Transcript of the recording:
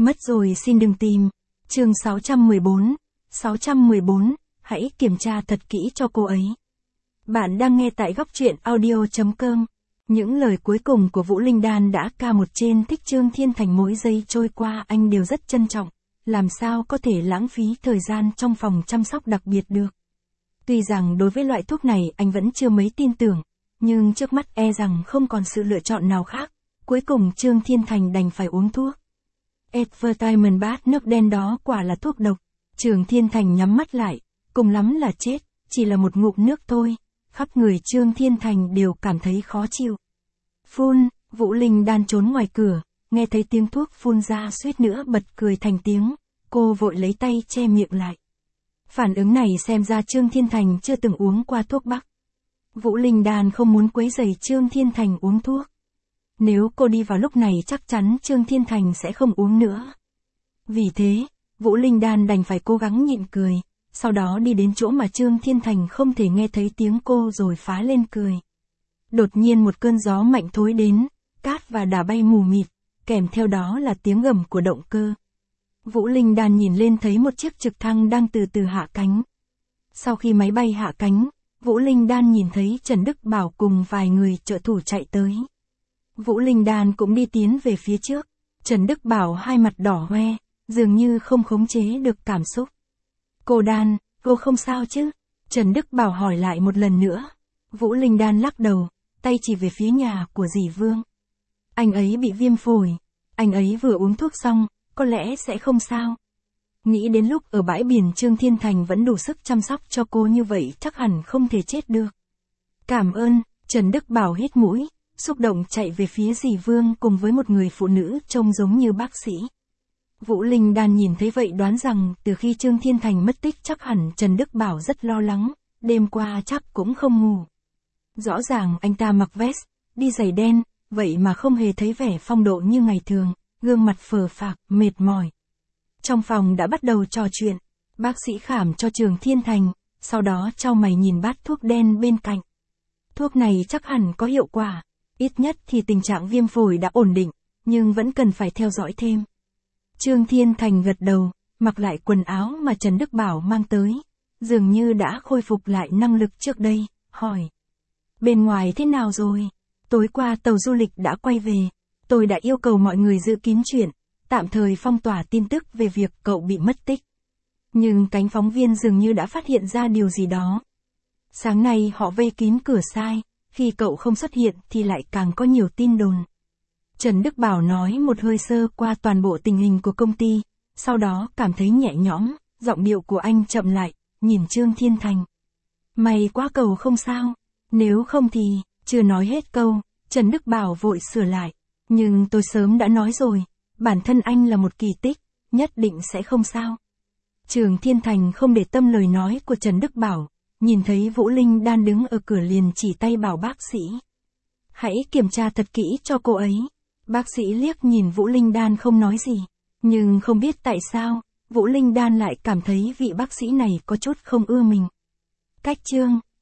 Mất rồi xin đừng tìm. Chương 614, hãy kiểm tra thật kỹ cho cô ấy. Bạn đang nghe tại góc truyện audio.com. Những lời cuối cùng của Vũ Linh Đan đã ca một trên thích Trương Thiên Thành, mỗi giây trôi qua anh đều rất trân trọng, làm sao có thể lãng phí thời gian trong phòng chăm sóc đặc biệt được. Tuy rằng đối với loại thuốc này anh vẫn chưa mấy tin tưởng, nhưng trước mắt e rằng không còn sự lựa chọn nào khác, cuối cùng Trương Thiên Thành đành phải uống thuốc. Advertisement bát nước đen đó quả là thuốc độc. Trương Thiên Thành nhắm mắt lại, cùng lắm là chết, chỉ là một ngụm nước thôi. Khắp người Trương Thiên Thành đều cảm thấy khó chịu. Phun, Vũ Linh Đan trốn ngoài cửa, nghe thấy tiếng thuốc phun ra suýt nữa bật cười thành tiếng, cô vội lấy tay che miệng lại. Phản ứng này xem ra Trương Thiên Thành chưa từng uống qua thuốc bắc. Vũ Linh Đan không muốn quấy rầy Trương Thiên Thành uống thuốc. Nếu cô đi vào lúc này chắc chắn Trương Thiên Thành sẽ không uống nữa. Vì thế, Vũ Linh Đan đành phải cố gắng nhịn cười, sau đó đi đến chỗ mà Trương Thiên Thành không thể nghe thấy tiếng cô rồi phá lên cười. Đột nhiên một cơn gió mạnh thối đến, cát và đá bay mù mịt, kèm theo đó là tiếng gầm của động cơ. Vũ Linh Đan nhìn lên thấy một chiếc trực thăng đang từ từ hạ cánh. Sau khi máy bay hạ cánh, Vũ Linh Đan nhìn thấy Trần Đức Bảo cùng vài người trợ thủ chạy tới. Vũ Linh Đan cũng đi tiến về phía trước. Trần Đức Bảo hai mặt đỏ hoe, dường như không khống chế được cảm xúc. Cô Đan, cô không sao chứ? Trần Đức Bảo hỏi lại một lần nữa. Vũ Linh Đan lắc đầu, tay chỉ về phía nhà của dì Vương. Anh ấy bị viêm phổi. Anh ấy vừa uống thuốc xong, có lẽ sẽ không sao. Nghĩ đến lúc ở bãi biển Trương Thiên Thành vẫn đủ sức chăm sóc cho cô như vậy chắc hẳn không thể chết được. Cảm ơn, Trần Đức Bảo hít mũi, xúc động chạy về phía dì Vương cùng với một người phụ nữ trông giống như bác sĩ. Vũ Linh Đan nhìn thấy vậy đoán rằng từ khi Trương Thiên Thành mất tích chắc hẳn Trần Đức Bảo rất lo lắng, đêm qua chắc cũng không ngủ. Rõ ràng anh ta mặc vest, đi giày đen, vậy mà không hề thấy vẻ phong độ như ngày thường, gương mặt phờ phạc, mệt mỏi. Trong phòng đã bắt đầu trò chuyện, bác sĩ khảm cho Trương Thiên Thành, sau đó chau mày nhìn bát thuốc đen bên cạnh. Thuốc này chắc hẳn có hiệu quả, ít nhất thì tình trạng viêm phổi đã ổn định, nhưng vẫn cần phải theo dõi thêm. Trương Thiên Thành gật đầu, mặc lại quần áo mà Trần Đức Bảo mang tới, dường như đã khôi phục lại năng lực trước đây, hỏi. Bên ngoài thế nào rồi? Tối qua tàu du lịch đã quay về, tôi đã yêu cầu mọi người giữ kín chuyện, tạm thời phong tỏa tin tức về việc cậu bị mất tích. Nhưng cánh phóng viên dường như đã phát hiện ra điều gì đó. Sáng nay họ vây kín cửa sai, khi cậu không xuất hiện thì lại càng có nhiều tin đồn. Trần Đức Bảo nói một hơi sơ qua toàn bộ tình hình của công ty, sau đó cảm thấy nhẹ nhõm, giọng điệu của anh chậm lại, nhìn Trương Thiên Thành. May quá cậu không sao, nếu không thì, chưa nói hết câu, Trần Đức Bảo vội sửa lại. Nhưng tôi sớm đã nói rồi, bản thân anh là một kỳ tích, nhất định sẽ không sao. Trương Thiên Thành không để tâm lời nói của Trần Đức Bảo, nhìn thấy Vũ Linh Đan đứng ở cửa liền chỉ tay bảo bác sĩ. Hãy kiểm tra thật kỹ cho cô ấy. Bác sĩ liếc nhìn Vũ Linh Đan không nói gì, nhưng không biết tại sao, Vũ Linh Đan lại cảm thấy vị bác sĩ này có chút không ưa mình. Cách Trương